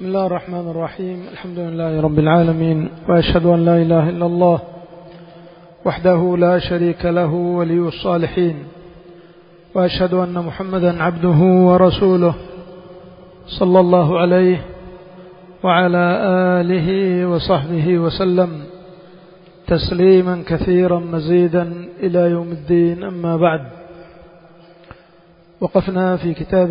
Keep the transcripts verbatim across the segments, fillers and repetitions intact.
بسم الله الرحمن الرحيم. الحمد لله رب العالمين، وأشهد أن لا إله إلا الله وحده لا شريك له ولي الصالحين، وأشهد أن محمدا عبده ورسوله صلى الله عليه وعلى آله وصحبه وسلم تسليما كثيرا مزيدا إلى يوم الدين. أما بعد، وقفنا في كتاب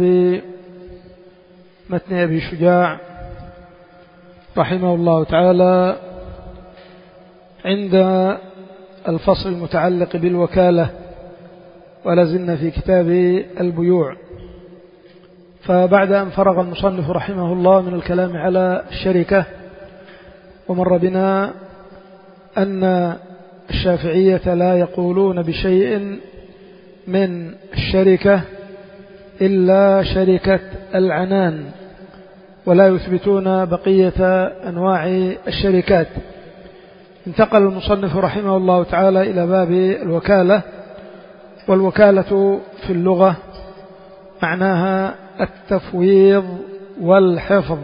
متن أبي شجاع رحمه الله تعالى عند الفصل المتعلق بالوكالة، ولازلنا في كتاب البيوع. فبعد أن فرغ المصنف رحمه الله من الكلام على الشركة، ومر بنا أن الشافعية لا يقولون بشيء من الشركة إلا شركة العنان، ولا يثبتون بقية أنواع الشركات. انتقل المصنف رحمه الله تعالى إلى باب الوكالة. والوكالة في اللغة معناها التفويض والحفظ،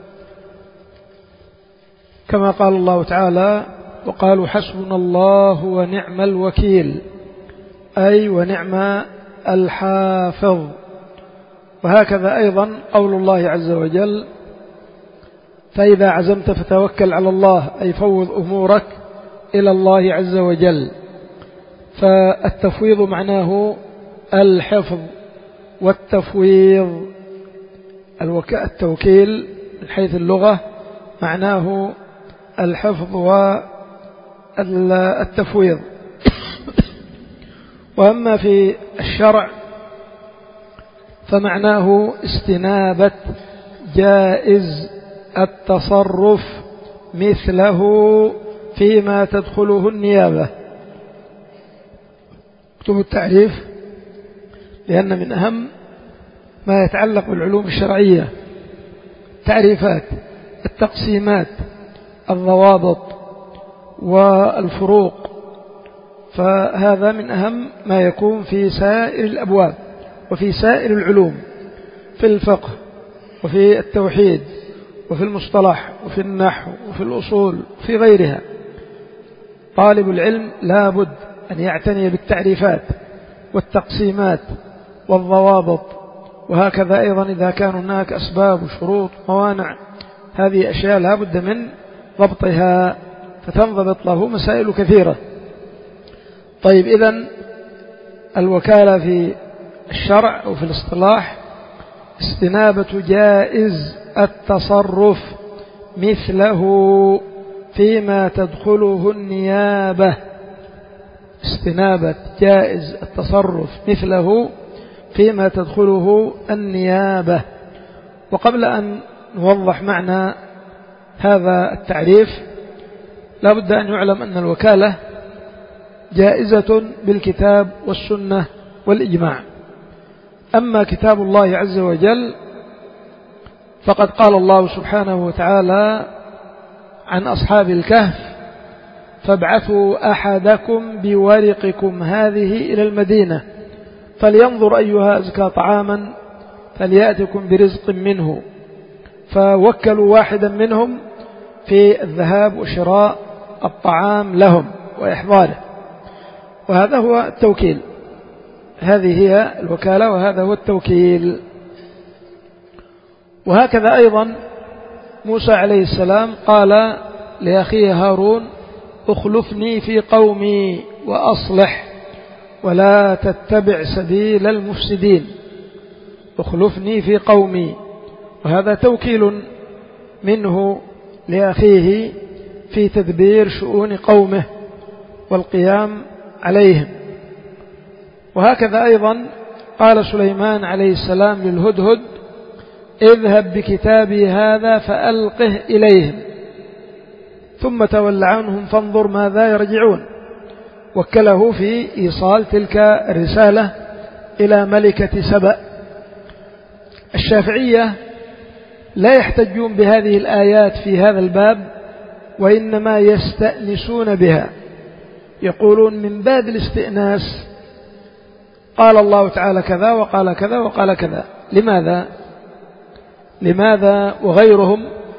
كما قال الله تعالى: وقالوا حسبنا الله ونعم الوكيل، أي ونعم الحافظ. وهكذا أيضا قول الله عز وجل: فإذا عزمت فتوكل على الله، أي فوض أمورك إلى الله عز وجل. فالتفويض معناه الحفظ، والتفويض التوكيل من حيث اللغة معناه الحفظ والتفويض. وأما في الشرع فمعناه استنابة جائز التصرف مثله فيما تدخله النيابة. اكتبوا التعريف، لأن من أهم ما يتعلق بالعلوم الشرعية تعريفات، التقسيمات، الضوابط والفروق. فهذا من أهم ما يكون في سائر الأبواب وفي سائر العلوم، في الفقه وفي التوحيد وفي المصطلح وفي النحو وفي الأصول وفي غيرها. طالب العلم لا بد أن يعتني بالتعريفات والتقسيمات والضوابط. وهكذا أيضا إذا كان هناك أسباب وشروط موانع، هذه أشياء لا بد من ضبطها، فتنضبط له مسائل كثيرة. طيب، إذن الوكالة في الشرع وفي الاصطلاح استنابة جائز التصرف مثله فيما تدخله النيابة. استنابة جائز التصرف مثله فيما تدخله النيابة. وقبل أن نوضح معنى هذا التعريف، لا بد أن يعلم أن الوكالة جائزة بالكتاب والسنة والإجماع. أما كتاب الله عز وجل فقد قال الله سبحانه وتعالى عن أصحاب الكهف: فابعثوا أحدكم بورقكم هذه إلى المدينة فلينظر أيها أزكى طعاما فليأتكم برزق منه. فوكلوا واحدا منهم في الذهاب وشراء الطعام لهم وإحضاره، وهذا هو التوكيل. هذه هي الوكالة وهذا هو التوكيل. وهكذا أيضا موسى عليه السلام قال لأخيه هارون: اخلفني في قومي وأصلح ولا تتبع سبيل المفسدين. اخلفني في قومي، وهذا توكيل منه لأخيه في تدبير شؤون قومه والقيام عليهم. وهكذا أيضا قال سليمان عليه السلام للهدهد: اذهب بكتابي هذا فألقه إليهم ثم تول عنهم فانظر ماذا يرجعون. وكله في إيصال تلك الرسالة إلى ملكة سبأ. الشافعية لا يحتجون بهذه الآيات في هذا الباب، وإنما يستأنسون بها، يقولون من باب الاستئناس قال الله تعالى كذا وقال كذا وقال كذا. لماذا؟ لماذا وغيرهم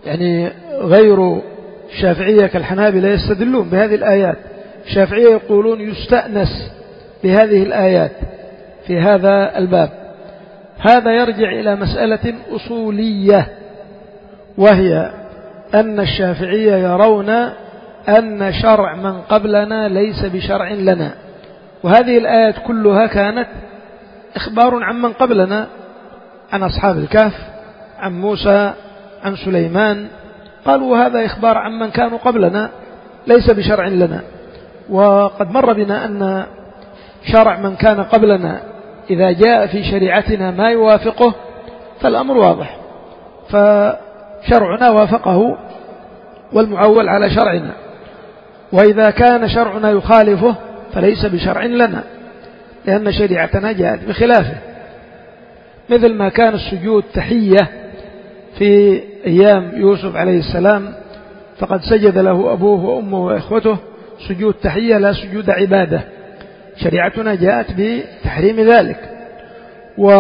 يعني غير الشافعية كالحنابلة يستدلون بهذه الآيات. الشافعية يقولون يستأنس بهذه الآيات في هذا الباب. هذا يرجع إلى مسألة أصولية، وهي أن الشافعية يرون أن شرع من قبلنا ليس بشرع لنا، وهذه الآيات كلها كانت إخبار عن من قبلنا، عن أصحاب الكهف، عن موسى، عن سليمان. قالوا هذا إخبار عن من كانوا قبلنا ليس بشرع لنا. وقد مر بنا أن شرع من كان قبلنا إذا جاء في شريعتنا ما يوافقه فالأمر واضح، فشرعنا وافقه والمعول على شرعنا، وإذا كان شرعنا يخالفه فليس بشرع لنا لأن شريعتنا جاءت بخلافه. مثل ما كان السجود تحية في أيام يوسف عليه السلام، فقد سجد له أبوه وأمه وإخوته سجود تحية لا سجود عبادة. شريعتنا جاءت بتحريم ذلك. و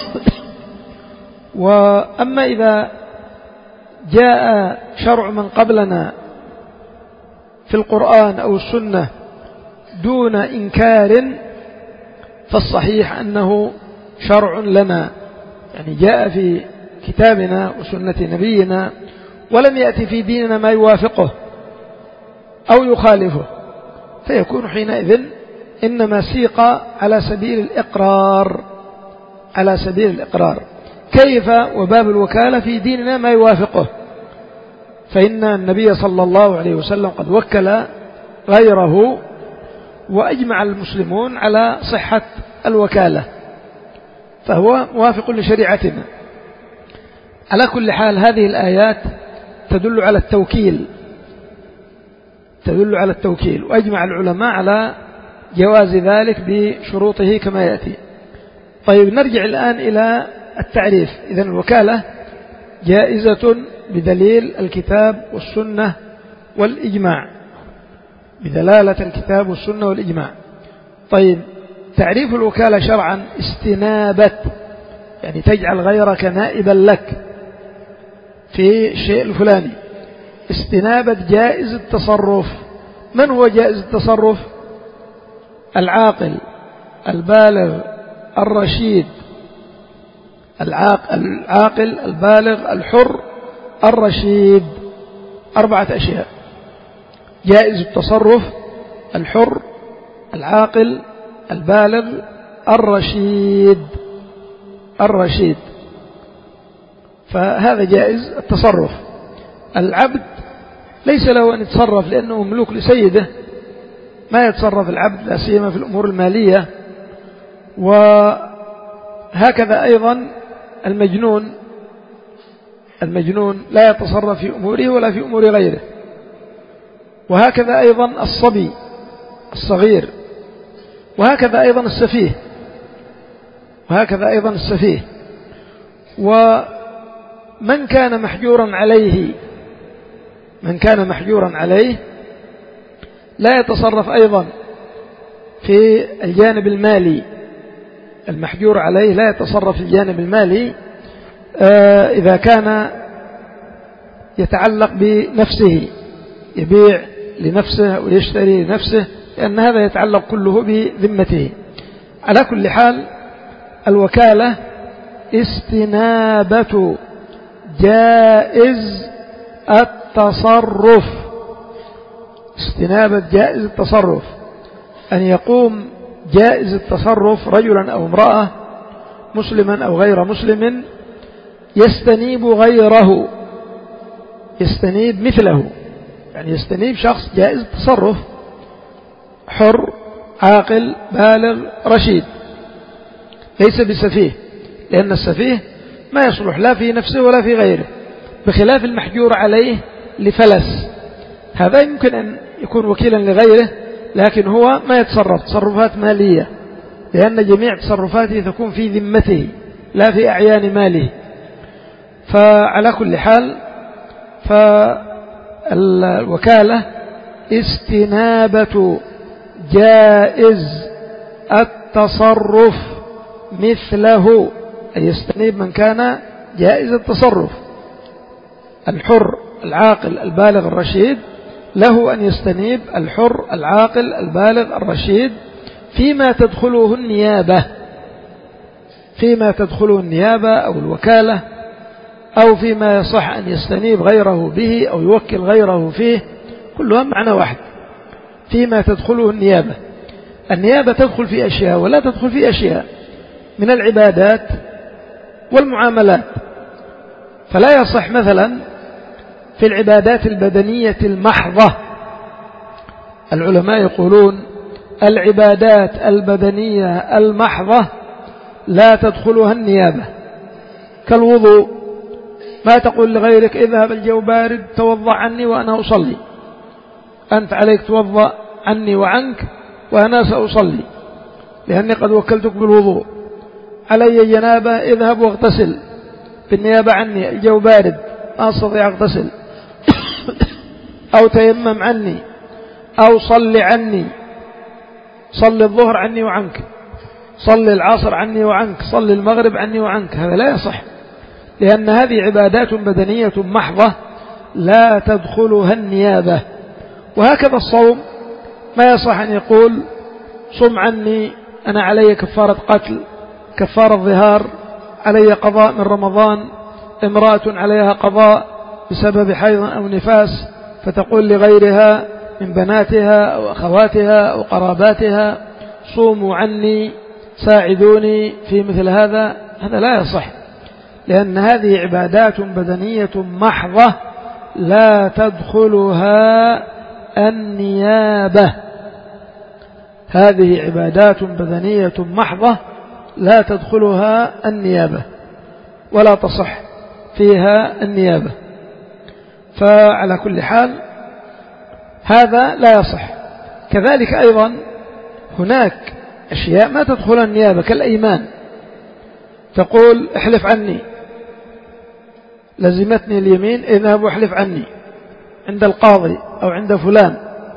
وأما إذا جاء شرع من قبلنا في القرآن أو السنة دون إنكار فالصحيح أنه شرع لنا، يعني جاء في كتابنا وسنة نبينا ولم يأتي في ديننا ما يوافقه أو يخالفه، فيكون حينئذ إنما سيق على سبيل الإقرار، على سبيل الإقرار. كيف وباب الوكالة في ديننا ما يوافقه؟ فإن النبي صلى الله عليه وسلم قد وكل غيره وأجمع المسلمون على صحة الوكالة، فهو موافق لشريعتنا. على كل حال هذه الآيات تدل على التوكيل، تدل على التوكيل، وأجمع العلماء على جواز ذلك بشروطه كما يأتي. طيب نرجع الآن إلى التعريف. إذن الوكالة جائزة بدليل الكتاب والسنة والإجماع، بدلالة الكتاب والسنة والإجماع. طيب تعريف الوكالة شرعا استنابة، يعني تجعل غيرك نائبا لك في الشيء الفلاني. استنابة جائز التصرف. من هو جائز التصرف؟ العاقل البالغ الرشيد، العاقل البالغ الحر الرشيد، أربعة أشياء: جائز التصرف، الحر، العاقل، البالغ، الرشيد. الرشيد فهذا جائز التصرف. العبد ليس له أن يتصرف لأنه مملوك لسيده، ما يتصرف العبد لا سيما في الأمور المالية. وهكذا أيضا المجنون، المجنون لا يتصرف في أموره ولا في أمور غيره. وهكذا أيضا الصبي الصغير، وهكذا أيضا السفيه، وهكذا أيضا السفيه. ومن كان محجورا عليه، من كان محجورا عليه لا يتصرف أيضا في الجانب المالي. المحجور عليه لا يتصرف في الجانب المالي إذا كان يتعلق بنفسه، يبيع لنفسه ويشتري لنفسه، لأن هذا يتعلق كله بذمته. على كل حال الوكالة استنابة جائز التصرف، استنابة جائز التصرف، أن يقوم جائز التصرف رجلا أو امرأة، مسلما أو غير مسلم، يستنيب غيره، يستنيب مثله، يعني يستنيب شخص جائز التصرف حر عاقل بالغ رشيد، ليس بسفيه، لأن السفيه ما يصلح لا في نفسه ولا في غيره، بخلاف المحجور عليه لفلس، هذا يمكن أن يكون وكيلا لغيره لكن هو ما يتصرف تصرفات مالية، لأن جميع تصرفاته تكون في ذمته لا في أعيان ماله. فعلى كل حال فالوكالة استنابة جائز التصرف مثله، أي يستنيب من كان جائز التصرف. الحر العاقل البالغ الرشيد له أن يستنيب الحر العاقل البالغ الرشيد فيما تدخله النيابة، فيما تدخله النيابة أو الوكالة، أو فيما يصح أن يستنيب غيره به أو يوكل غيره فيه، كلها معنى واحد، فيما تدخله النيابة. النيابة تدخل في أشياء ولا تدخل في أشياء من العبادات والمعاملات. فلا يصح مثلا في العبادات البدنية المحضة، العلماء يقولون العبادات البدنية المحضة لا تدخلها النيابة، كالوضوء، ما تقول لغيرك اذهب الجو بارد توضأ عني وأنا أصلي، أنت عليك توضأ عني وعنك وأنا سأصلي لأني قد وكلتك بالوضوء. علي جنابة اذهب واغتسل بالنيابة عني، الجو بارد ما أستطيع أغتسل. أو تيمم عني، أو صل عني، صل الظهر عني وعنك، صل العصر عني وعنك، صل المغرب عني وعنك. هذا لا يصح، لأن هذه عبادات بدنية محضة لا تدخلها النيابة. وهكذا الصوم ما يصح أن يقول صم عني أنا علي كفارة قتل، كفارة ظهار، علي قضاء من رمضان، امرأة عليها قضاء بسبب حيض أو نفاس، فتقول لغيرها من بناتها أو أخواتها أو قراباتها صوموا عني ساعدوني في مثل هذا. هذا لا يصح، لأن هذه عبادات بدنية محضة لا تدخلها النيابة. هذه عبادات بدنية محضة لا تدخلها النيابة ولا تصح فيها النيابة. فعلى كل حال هذا لا يصح. كذلك أيضا هناك أشياء ما تدخل النيابة كالأيمان، تقول احلف عني، لزمتني اليمين اذهب واحلف عني عند القاضي أو عند فلان.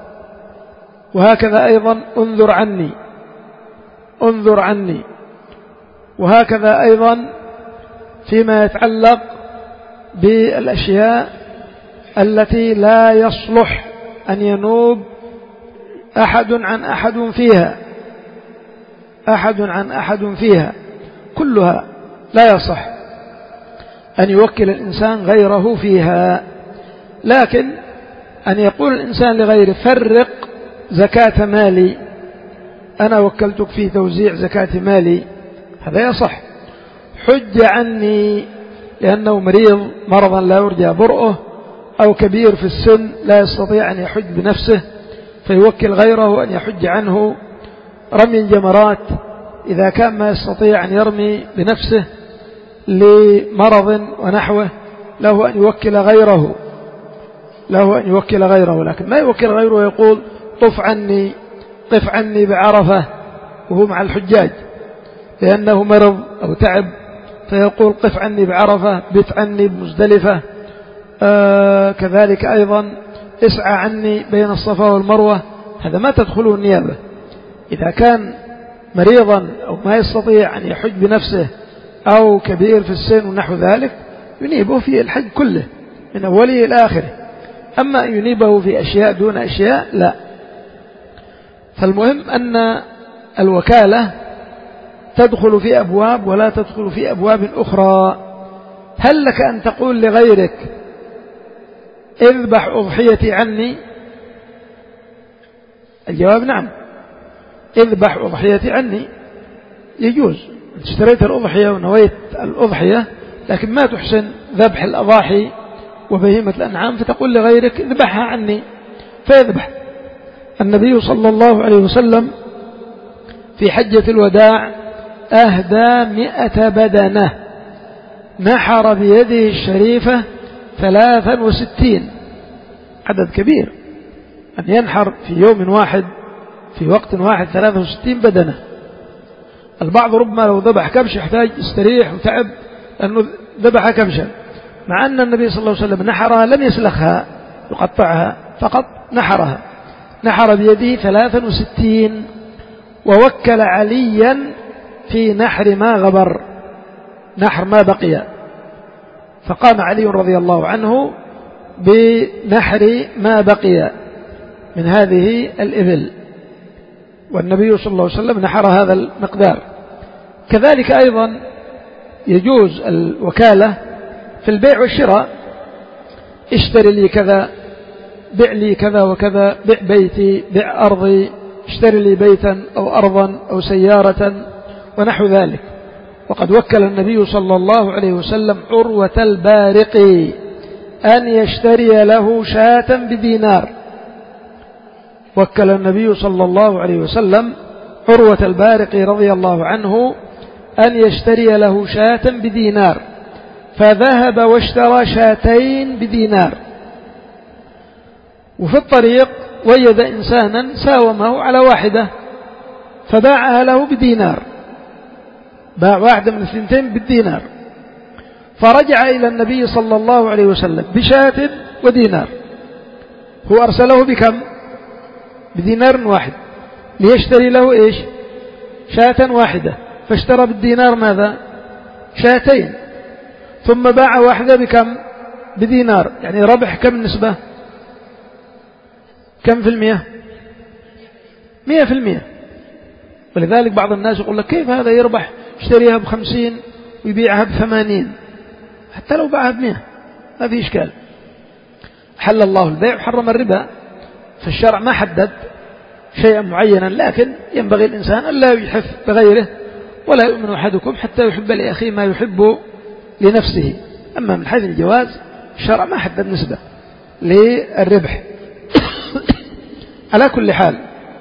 وهكذا أيضا انظر عني، انظر عني. وهكذا أيضا فيما يتعلق بالأشياء التي لا يصلح أن ينوب أحد عن أحد فيها، أحد عن أحد فيها، كلها لا يصح أن يوكل الإنسان غيره فيها. لكن أن يقول الإنسان لغيره فرق زكاة مالي، أنا وكلتك في توزيع زكاة مالي، هذا يصح. حج عني لأنه مريض مرضا لا يرجى برؤه، أو كبير في السن لا يستطيع أن يحج بنفسه فيوكل غيره أن يحج عنه. رمي الجمرات إذا كان ما يستطيع أن يرمي بنفسه لمرض ونحوه له أن يوكل غيره، له أن يوكل غيره، لكن ما يوكل غيره يقول طف عني، قف عني بعرفة وهو مع الحجاج لأنه مرض أو تعب، فيقول قف عني بعرفة، بت عني بمزدلفة. آه كذلك أيضا اسعى عني بين الصفا والمروة، هذا ما تدخله النيابة. إذا كان مريضا أو ما يستطيع أن يحج بنفسه أو كبير في السن ونحو ذلك ينيبه في الحج كله من أوله إلى آخره. أما أن ينيبه في أشياء دون أشياء لا. فالمهم أن الوكالة تدخل في أبواب ولا تدخل في أبواب أخرى. هل لك أن تقول لغيرك اذبح أضحيتي عني؟ الجواب نعم، اذبح أضحيتي عني يجوز. اشتريت الأضحية ونويت الأضحية لكن ما تحسن ذبح الأضاحي وبهيمة الأنعام، فتقول لغيرك اذبحها عني فيذبح. النبي صلى الله عليه وسلم في حجة الوداع أهدى مئة بدنة، نحر بيده الشريفة ثلاثا وستين، عدد كبير أن ينحر في يوم واحد في وقت واحد ثلاثة وستين بدنة. البعض ربما لو ذبح كبش يحتاج يستريح وتعب لأنه ذبح كبشا، مع أن النبي صلى الله عليه وسلم نحرها لم يسلخها يقطعها، فقط نحرها، نحر بيده ثلاثا وستين، ووكل عليا في نحر ما غبر، نحر ما بقي، فقام علي رضي الله عنه بنحر ما بقي من هذه الإبل، والنبي صلى الله عليه وسلم نحر هذا المقدار. كذلك أيضا يجوز الوكالة في البيع والشراء، اشتري لي كذا، بيع لي كذا وكذا، بيع بيتي، بيع أرضي، اشتري لي بيتا أو أرضا أو سيارة ونحو ذلك. وقد وكل النبي صلى الله عليه وسلم عروة البارقي أن يشتري له شاة بدينار. وكل النبي صلى الله عليه وسلم عروة البارقي رضي الله عنه أن يشتري له شاة بدينار، فذهب واشترى شاتين بدينار. وفي الطريق وجد إنسانا ساومه على واحدة فباعها له بدينار، باع واحدة من الثنتين بالدينار، فرجع إلى النبي صلى الله عليه وسلم بشاة ودينار. هو أرسله بكم؟ بدينار واحد ليشتري له إيش؟ شاة واحدة، فاشترى بالدينار ماذا؟ شاتين، ثم باع واحدة بكم؟ بدينار، يعني ربح كم نسبة؟ كم في المئة؟ مئة في المئة. ولذلك بعض الناس يقول لك كيف هذا يربح، يشتريها بخمسين ويبيعها بثمانين، حتى لو باعها بمئة ما في إشكال. حل الله البيع وحرم الربا، فالشرع ما حدد شيئا معينا، لكن ينبغي الإنسان أن لا يحف بغيره، ولا يؤمن أحدكم حتى يحب لأخيه ما يحب لنفسه. أما من حيث الجواز الشرع ما حدد نسبة للربح. على كل حال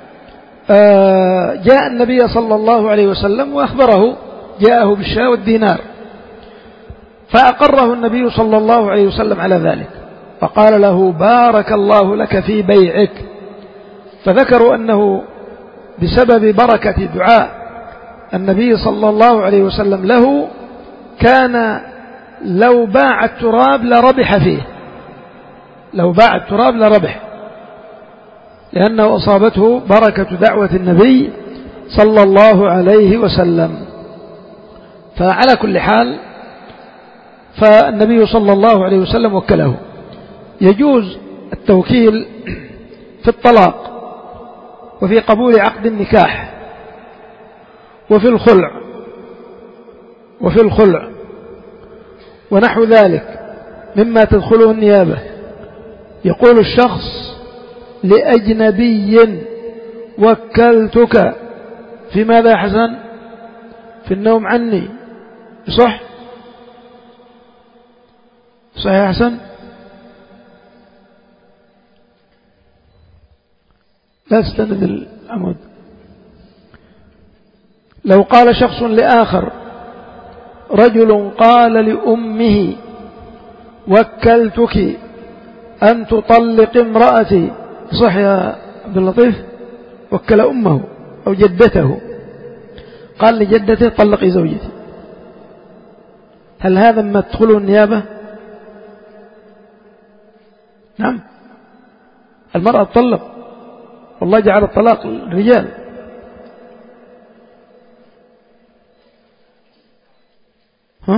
جاء النبي صلى الله عليه وسلم وأخبره، جاءه بالشاة والدينار، فأقره النبي صلى الله عليه وسلم على ذلك، فقال له بارك الله لك في بيعك. فذكروا أنه بسبب بركة دعاء النبي صلى الله عليه وسلم له كان لو باع التراب لربح فيه، لو باع التراب لربح، لأنه أصابته بركة دعوة النبي صلى الله عليه وسلم. فعلى كل حال فالنبي صلى الله عليه وسلم وكله. يجوز التوكيل في الطلاق، وفي قبول عقد النكاح، وفي الخلع، وفي الخلع ونحو ذلك مما تدخله النيابة. يقول الشخص لأجنبي وكلتك في ماذا يا حسن؟ في النوم عني، صح؟ صحيح يا حسن؟ لا تستند العمود. لو قال شخص لآخر، رجل قال لأمه وكلتك أن تطلق امرأتي، صح يا عبد اللطيف؟ وكل أمه أو جدته، قال لجدته طلقي زوجتي، هل هذا ما تدخله النيابة؟ نعم، المرأة تطلق، والله جعل الطلاق للرجال. ها؟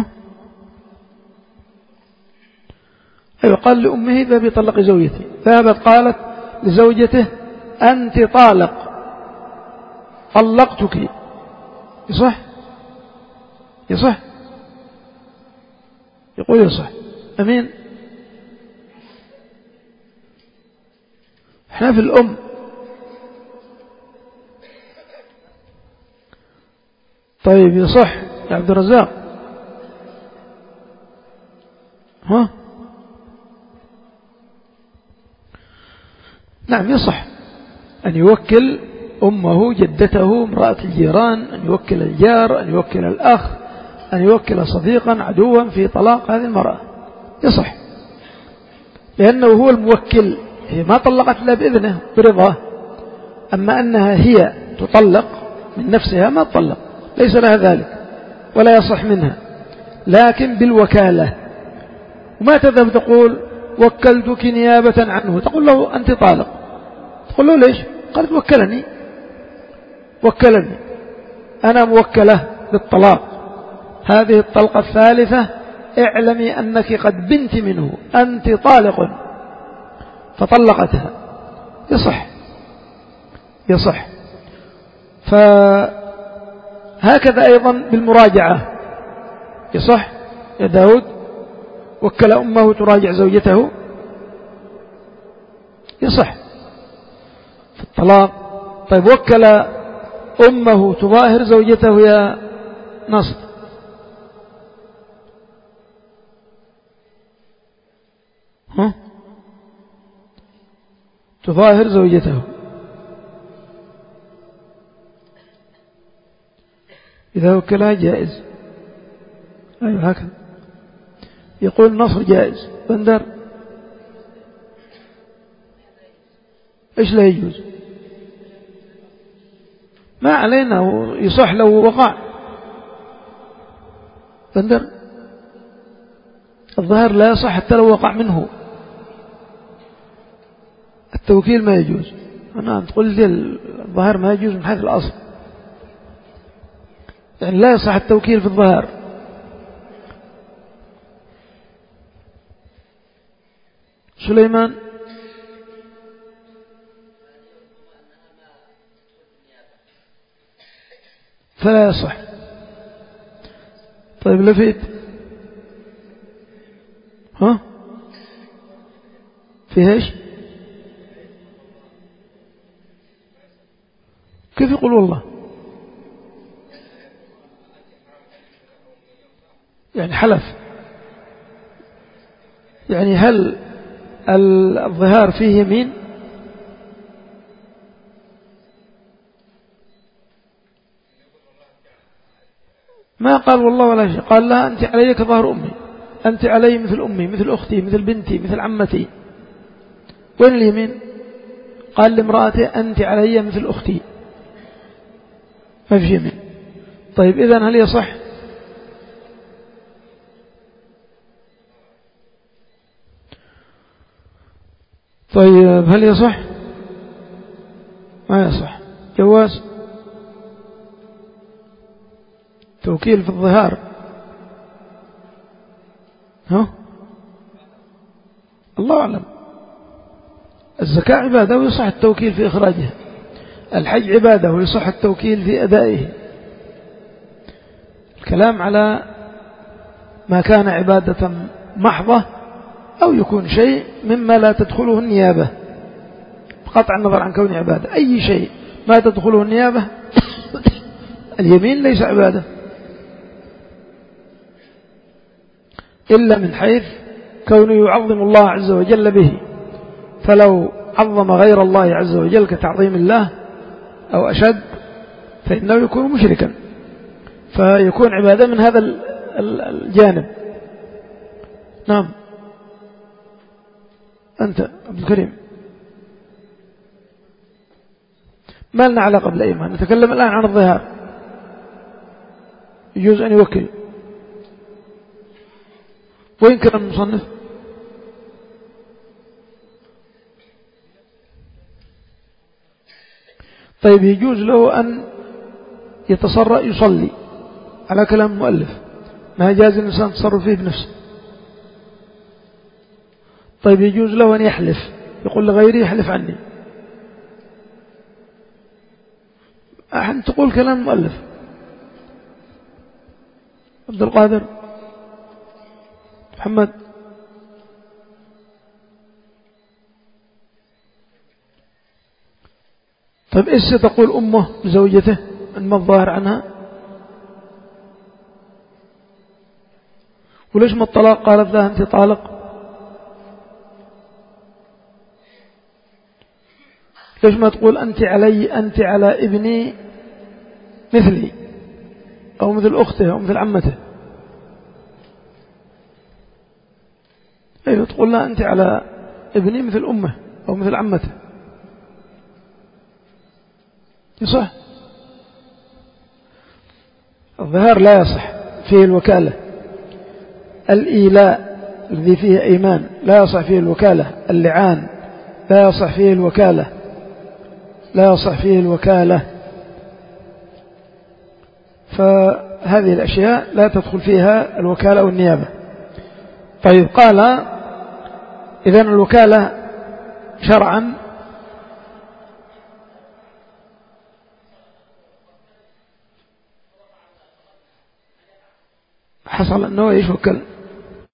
أيوة، قال لأمه ذهبي طلقي زوجتي، ذهبت قالت لزوجته أنت طالق، طلقتك، يصح؟ يصح؟ يقول يصح. أمين؟ احنا في الأم. طيب يصح يا عبد الرزاق؟ ها؟ نعم يصح أن يوكل أمه، جدته، امرأة الجيران، أن يوكل الجار، أن يوكل الأخ، أن يوكل صديقا عدوا في طلاق هذه المرأة، يصح، لأنه هو الموكل، هي ما طلقت إلا بإذنه برضاه. أما أنها هي تطلق من نفسها ما تطلق، ليس لها ذلك ولا يصح منها، لكن بالوكالة. وما تذهب تقول وكلتك نيابة عنه، تقول له أنت طالق، تقول له ليش؟ قالت وكلني، وكلني أنا موكلة بالطلاق، هذه الطلقة الثالثة اعلمي أنك قد بنت منه، أنت طالق، فطلقتها، يصح يصح. فهكذا أيضا بالمراجعة يصح. يا داود وكل أمه تراجع زوجته، يصح في الطلاق. طيب وكل أمه تظاهر زوجته يا نصر، ها تظاهر زوجته، إذا وكلها جائز. أيوة هكذا يقول نصر جائز. بندر إيش لا يجوز؟ ما علينا، يصح لو وقع. بندر الظاهر لا يصح حتى لو وقع منه، التوكيل ما يجوز. أنا تقول لي الظاهر ما يجوز من حيث الأصل، يعني لا يصح التوكيل في الظاهر. سليمان فلا يصح. طيب لفيت ها في ايش؟ كيف يقول والله؟ يعني حلف، يعني هل الظهار فيه يمين؟ ما قال والله ولا شيء، قال لا أنت علي كظهر أمي، أنت علي مثل أمي، مثل أختي، مثل بنتي، مثل عمتي. وين اليمين؟ قال لامرأته أنت علي مثل أختي، ما في يمين. طيب إذن هل يصح؟ طيب هل يصح؟ ما يصح. جواز توكيل في الظهار، ها الله أعلم. الزكاة عبادة ويصح التوكيل في إخراجها، الحج عبادة ويصح التوكيل في أدائه. الكلام على ما كان عبادة محضة أو يكون شيء مما لا تدخله النيابة، قطع النظر عن كون عبادة. أي شيء ما تدخله النيابة اليمين ليس عبادة، إلا من حيث كونه يعظم الله عز وجل به، فلو عظم غير الله عز وجل كتعظيم الله أو أشد فإنه يكون مشركا، فيكون عبادة من هذا الجانب. نعم أنت عبد الكريم، ما لنا علاقة بالأيمان، نتكلم الآن عن الظهار. يجوز أن يوكل. وين كان المصنف؟ طيب يجوز له أن يتصرف يصلي على كلام المؤلف، ما جاز الإنسان تصرف فيه بنفسه. طيب يجوز له أن يحلف، يقول لغيري يحلف عني. أحد تقول كلام المؤلف. عبد القادر، محمد، طيب إيش ستقول أمه لزوجته أن ما الظاهر عنها؟ وليش ما الطلاق قالت لها أنت طالق؟ ليش ما تقول أنت علي، أنت على ابني مثلي أو مثل أخته أو مثل عمته؟ أيوة تقول لها أنت على ابني مثل أمه أو مثل عمته، يصح. الظهار لا يصح فيه الوكالة. الإيلاء الذي فيه إيمان لا يصح فيه الوكالة. اللعان لا يصح فيه الوكالة، لا يصح فيه الوكالة. فهذه الأشياء لا تدخل فيها الوكالة والنيابة. طيب قال إذن الوكالة شرعا حصل أنه إيش وكل